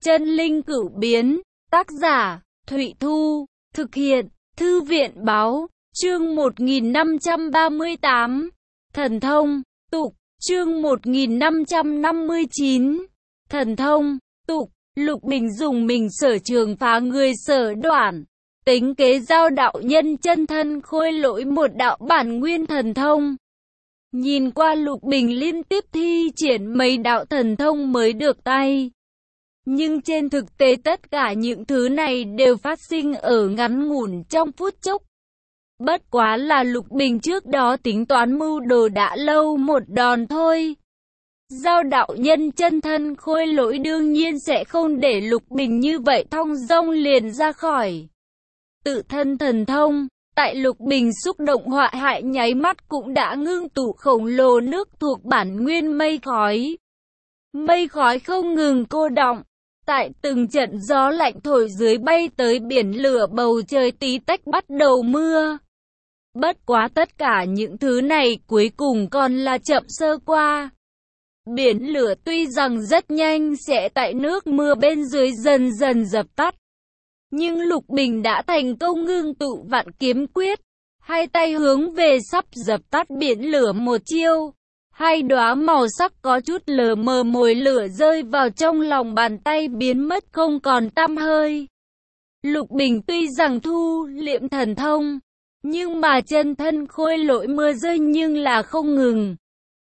Chân linh cửu biến, tác giả, Thụy Thu, thực hiện, Thư viện báo, chương 1538, thần thông, tục, chương 1559, thần thông, tục, Lục Bình dùng mình sở trường phá người sở đoạn, tính kế giao đạo nhân chân thân khôi lỗi một đạo bản nguyên thần thông. Nhìn qua Lục Bình liên tiếp thi triển mấy đạo thần thông mới được tay. Nhưng trên thực tế tất cả những thứ này đều phát sinh ở ngắn ngủn trong phút chốc. Bất quá là Lục Bình trước đó tính toán mưu đồ đã lâu một đòn thôi. Giao đạo nhân chân thân khôi lỗi đương nhiên sẽ không để Lục Bình như vậy thong dong liền ra khỏi. Tự thân thần thông, tại Lục Bình xúc động họa hại nháy mắt cũng đã ngưng tụ khổng lồ nước thuộc bản nguyên mây khói. Mây khói không ngừng cô đọng, tại từng trận gió lạnh thổi dưới bay tới biển lửa bầu trời tí tách bắt đầu mưa. Bất quá tất cả những thứ này cuối cùng còn là chậm sơ qua. Biển lửa tuy rằng rất nhanh sẽ tại nước mưa bên dưới dần dần dập tắt. Nhưng Lục Bình đã thành công ngưng tụ vạn kiếm quyết, hai tay hướng về sắp dập tắt biển lửa một chiêu. Hai đóa màu sắc có chút lờ mờ mồi lửa rơi vào trong lòng bàn tay biến mất không còn tăm hơi. Lục Bình tuy rằng thu liệm thần thông, nhưng mà chân thân khôi lỗi mưa rơi nhưng là không ngừng.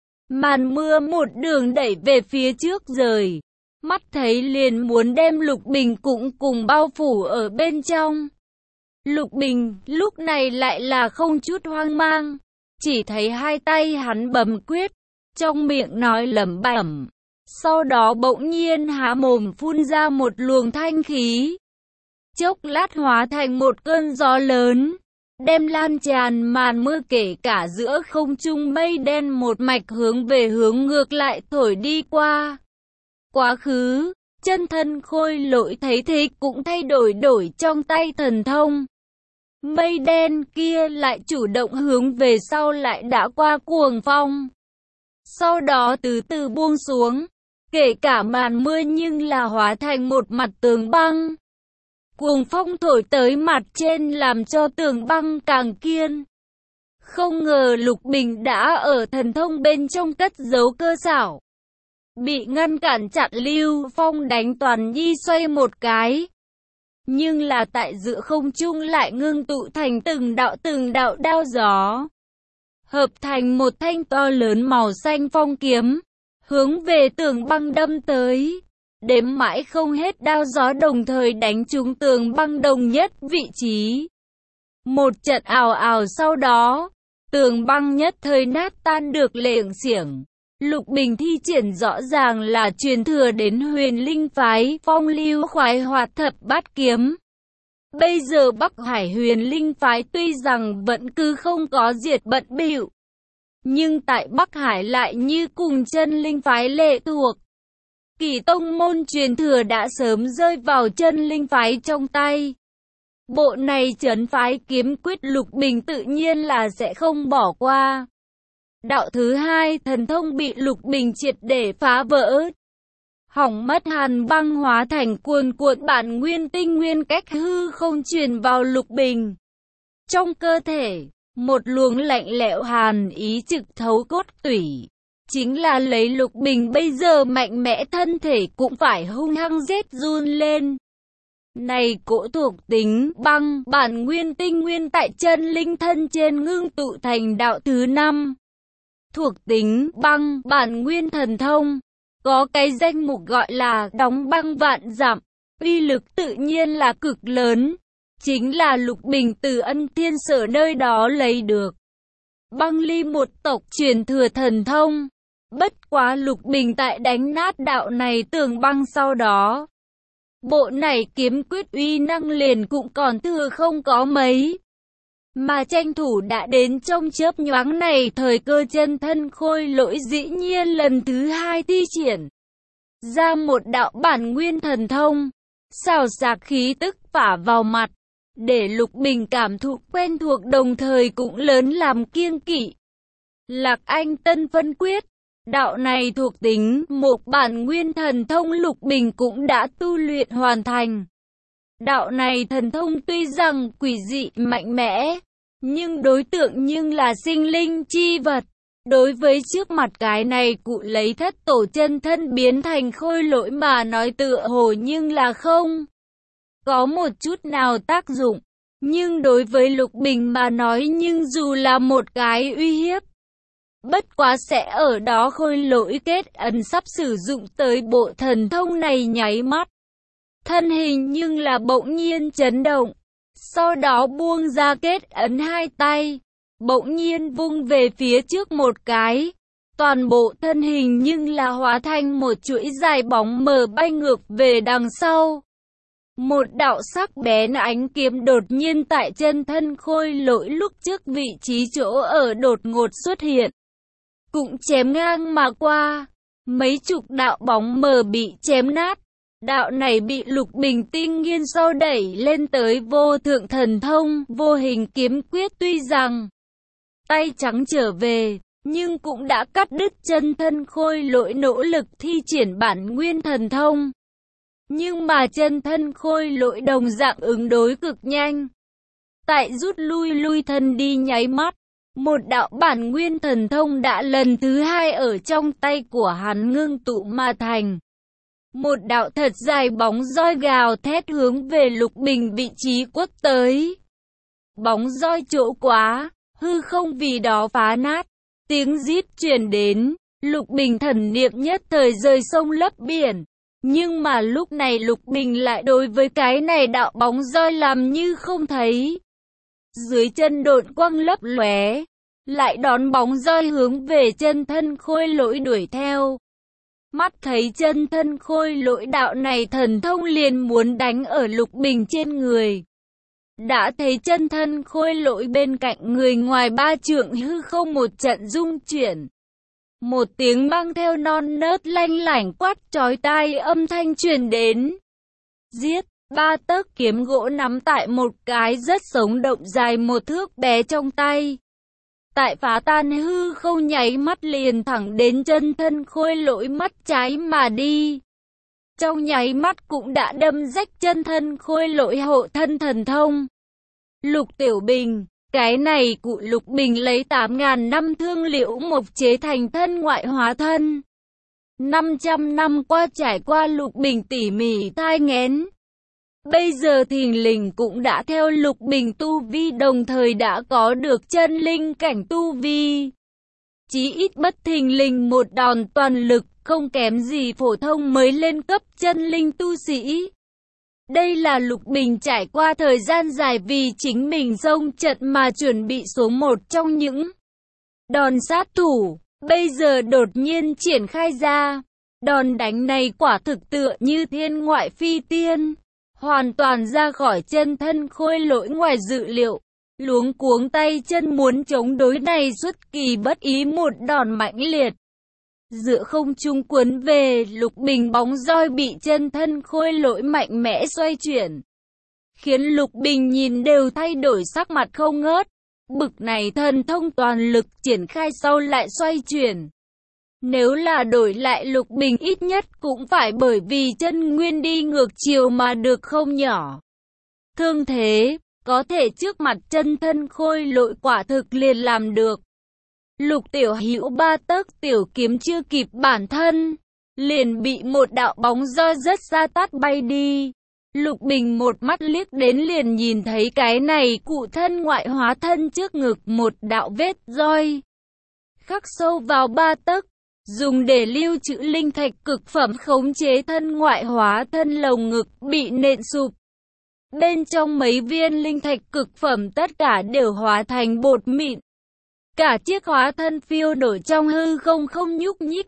Màn mưa một đường đẩy về phía trước rời. Mắt thấy liền muốn đem Lục Bình cũng cùng bao phủ ở bên trong. Lục Bình lúc này lại là không chút hoang mang. Chỉ thấy hai tay hắn bấm quyết, trong miệng nói lẩm bẩm. Sau đó bỗng nhiên há mồm phun ra một luồng thanh khí. Chốc lát hóa thành một cơn gió lớn, đem lan tràn màn mưa kể cả giữa không trung mây đen một mạch hướng về hướng ngược lại thổi đi qua. Quá khứ, chân thân khôi lỗi thấy thế cũng thay đổi trong tay thần thông. Mây đen kia lại chủ động hướng về sau lại đã qua cuồng phong. Sau đó từ từ buông xuống, kể cả màn mưa nhưng là hóa thành một mặt tường băng. Cuồng phong thổi tới mặt trên làm cho tường băng càng kiên. Không ngờ Lục Bình đã ở thần thông bên trong cất giấu cơ xảo. Bị ngăn cản chặn Lưu Phong đánh toàn nhi xoay một cái. Nhưng là tại giữa không trung lại ngưng tụ thành từng đạo đao gió. Hợp thành một thanh to lớn màu xanh phong kiếm. Hướng về tường băng đâm tới. Đếm mãi không hết đao gió đồng thời đánh trúng tường băng đồng nhất vị trí. Một trận ào ào sau đó, tường băng nhất thời nát tan được lềng xiểng. Lục Bình thi triển rõ ràng là truyền thừa đến Huyền Linh phái phong lưu khoái hoạt thập bát kiếm. Bây giờ Bắc Hải Huyền Linh phái tuy rằng vẫn cứ không có diệt bận bịu, nhưng tại Bắc Hải lại như cùng chân linh phái lệ thuộc. Kỳ tông môn truyền thừa đã sớm rơi vào chân linh phái trong tay. Bộ này trấn phái kiếm quyết Lục Bình tự nhiên là sẽ không bỏ qua. Đạo thứ hai thần thông bị Lục Bình triệt để phá vỡ. Hỏng mất hàn băng hóa thành cuồn cuộn bản nguyên tinh nguyên cách hư không truyền vào Lục Bình. Trong cơ thể, một luồng lạnh lẽo hàn ý trực thấu cốt tủy. Chính là lấy Lục Bình bây giờ mạnh mẽ thân thể cũng phải hung hăng rét run lên. Này cỗ thuộc tính băng bản nguyên tinh nguyên tại chân linh thân trên ngưng tụ thành đạo thứ 5. Thuộc tính băng bản nguyên thần thông, có cái danh mục gọi là đóng băng vạn dặm, uy lực tự nhiên là cực lớn, chính là Lục Bình từ Ân Thiên Sở nơi đó lấy được. Băng ly một tộc truyền thừa thần thông, bất quá Lục Bình tại đánh nát đạo này tường băng sau đó. Bộ này kiếm quyết uy năng liền cũng còn thừa không có mấy. Mà tranh thủ đã đến trong chớp nhoáng này thời cơ chân thân khôi lỗi dĩ nhiên lần thứ 2 thi triển ra một đạo bản nguyên thần thông, xào xạc khí tức phả vào mặt, để Lục Bình cảm thụ quen thuộc đồng thời cũng lớn làm kiêng kỵ. Lạc Anh Tân Phân Quyết, Đạo này thuộc tính một bản nguyên thần thông Lục Bình cũng đã tu luyện hoàn thành. Đạo này thần thông tuy rằng quỷ dị mạnh mẽ, nhưng đối tượng nhưng là sinh linh chi vật. Đối với trước mặt cái này cụ lấy thất tổ chân thân biến thành khôi lỗi mà nói tựa hồ nhưng là không có một chút nào tác dụng. Nhưng đối với Lục Bình mà nói nhưng dù là một cái uy hiếp. Bất quá sẽ ở đó khôi lỗi kết ấn sắp sử dụng tới bộ thần thông này nháy mắt. Thân hình nhưng là bỗng nhiên chấn động. Sau đó buông ra kết ấn hai tay. Bỗng nhiên vung về phía trước một cái. Toàn bộ thân hình nhưng là hóa thành một chuỗi dài bóng mờ bay ngược về đằng sau. Một đạo sắc bén ánh kiếm đột nhiên tại chân thân khôi lỗi lúc trước vị trí chỗ ở đột ngột xuất hiện. Cũng chém ngang mà qua. Mấy chục đạo bóng mờ bị chém nát. Đạo này bị Lục Bình tinh nghiên sau đẩy lên tới vô thượng thần thông, vô hình kiếm quyết tuy rằng tay trắng trở về, nhưng cũng đã cắt đứt chân thân khôi lỗi nỗ lực thi triển bản nguyên thần thông. Nhưng mà chân thân khôi lỗi đồng dạng ứng đối cực nhanh. Tại rút lui thân đi nháy mắt, một đạo bản nguyên thần thông đã lần thứ hai ở trong tay của hắn ngưng tụ mà thành. Một đạo thật dài bóng roi gào thét hướng về Lục Bình vị trí quất tới. Bóng roi chỗ quá, hư không vì đó phá nát. Tiếng rít truyền đến, Lục Bình thần niệm nhất thời rời sông lấp biển. Nhưng mà lúc này Lục Bình lại đối với cái này đạo bóng roi làm như không thấy. Dưới chân độn quang lấp lóe, lại đón bóng roi hướng về chân thân khôi lỗi đuổi theo. Mắt thấy chân thân khôi lỗi đạo này thần thông liền muốn đánh ở Lục Bình trên người. Đã thấy chân thân khôi lỗi bên cạnh người ngoài ba trượng hư không một trận rung chuyển. Một tiếng mang theo non nớt lanh lảnh quát chói tai âm thanh truyền đến. Giết, ba tấc kiếm gỗ nắm tại một cái rất sống động dài một thước bé trong tay. Tại phá tan hư không nháy mắt liền thẳng đến chân thân khôi lỗi mắt trái mà đi. Trong nháy mắt cũng đã đâm rách chân thân khôi lỗi hộ thân thần thông. Lục Tiểu Bình, cái này cụ Lục Bình lấy 8.000 năm thương liễu mộc chế thành thân ngoại hóa thân. 500 năm qua trải qua Lục Bình tỉ mỉ thai nghén. Bây giờ thình lình cũng đã theo Lục Bình tu vi đồng thời đã có được chân linh cảnh tu vi. Chí ít bất thình lình một đòn toàn lực không kém gì phổ thông mới lên cấp chân linh tu sĩ. Đây là Lục Bình trải qua thời gian dài vì chính mình xông trận mà chuẩn bị số một trong những đòn sát thủ, bây giờ đột nhiên triển khai ra. Đòn đánh này quả thực tựa như thiên ngoại phi tiên, hoàn toàn ra khỏi chân thân khôi lỗi ngoài dự liệu. Luống cuống tay chân muốn chống đối này xuất kỳ bất ý một đòn mãnh liệt. Giữa không trung cuốn về, Lục Bình bóng roi bị chân thân khôi lỗi mạnh mẽ xoay chuyển. Khiến Lục Bình nhìn đều thay đổi sắc mặt không ngớt. Bực này thần thông toàn lực triển khai sau lại xoay chuyển. Nếu là đổi lại Lục Bình ít nhất cũng phải bởi vì chân nguyên đi ngược chiều mà được không nhỏ. Thương thế, có thể trước mặt chân thân khôi lỗi quả thực liền làm được. Lục Tiểu Hữu ba tấc tiểu kiếm chưa kịp bản thân, liền bị một đạo bóng roi rất xa tát bay đi. Lục Bình một mắt liếc đến liền nhìn thấy cái này cụ thân ngoại hóa thân trước ngực một đạo vết roi khắc sâu vào ba tấc, dùng để lưu trữ linh thạch cực phẩm khống chế thân ngoại hóa thân lồng ngực bị nện sụp. Bên trong mấy viên linh thạch cực phẩm tất cả đều hóa thành bột mịn. Cả chiếc hóa thân phiêu nổi trong hư không không nhúc nhích.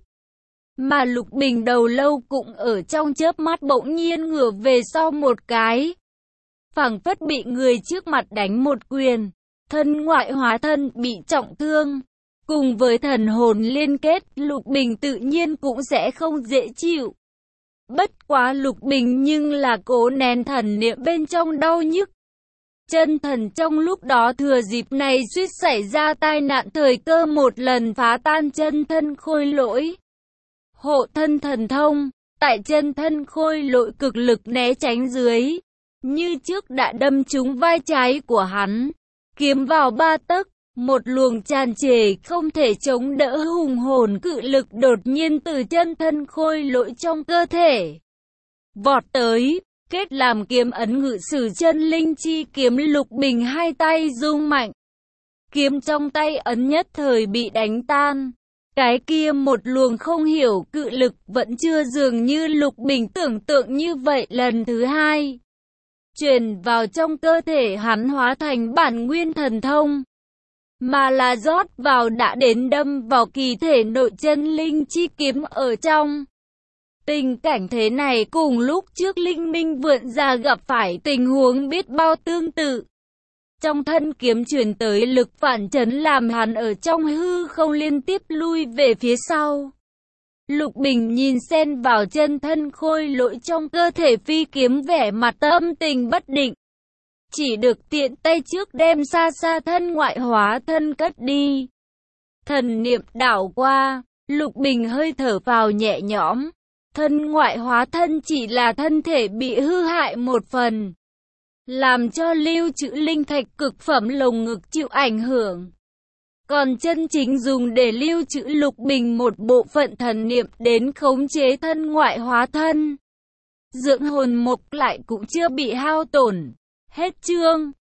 Mà Lục Bình đầu lâu cũng ở trong chớp mắt bỗng nhiên ngửa về sau một cái. Phảng phất bị người trước mặt đánh một quyền. Thân ngoại hóa thân bị trọng thương. Cùng với thần hồn liên kết, Lục Bình tự nhiên cũng sẽ không dễ chịu. Bất quá Lục Bình nhưng là cố nén thần niệm bên trong đau nhức. Chân thần trong lúc đó thừa dịp này suýt xảy ra tai nạn thời cơ một lần phá tan chân thân khôi lỗi. Hộ thân thần thông, tại chân thân khôi lỗi cực lực né tránh dưới, như trước đã đâm trúng vai trái của hắn, kiếm vào 3 tấc, một luồng tràn trề không thể chống đỡ hùng hồn cự lực đột nhiên từ chân thân khôi lỗi trong cơ thể vọt tới, kết làm kiếm ấn ngự sử chân linh chi kiếm. Lục Bình hai tay rung mạnh, kiếm trong tay ấn nhất thời bị đánh tan. Cái kia một luồng không hiểu cự lực vẫn chưa dường như Lục Bình tưởng tượng như vậy lần thứ hai truyền vào trong cơ thể hắn hóa thành bản nguyên thần thông, mà là rót vào đã đến đâm vào kỳ thể nội chân linh chi kiếm ở trong. Tình cảnh thế này cùng lúc trước Linh Minh Vượn Già gặp phải tình huống biết bao tương tự. Trong thân kiếm truyền tới lực phản chấn làm hắn ở trong hư không liên tiếp lui về phía sau. Lục Bình nhìn xen vào chân thân khôi lỗi trong cơ thể phi kiếm, vẻ mặt âm tình bất định. Chỉ được tiện tay trước đem xa xa thân ngoại hóa thân cất đi. Thần niệm đảo qua, Lục Bình hơi thở vào nhẹ nhõm. Thân ngoại hóa thân chỉ là thân thể bị hư hại một phần, làm cho lưu trữ linh thạch cực phẩm lồng ngực chịu ảnh hưởng. Còn chân chính dùng để lưu trữ Lục Bình một bộ phận thần niệm đến khống chế thân ngoại hóa thân. Dưỡng hồn mục lại cũng chưa bị hao tổn. Hết chương.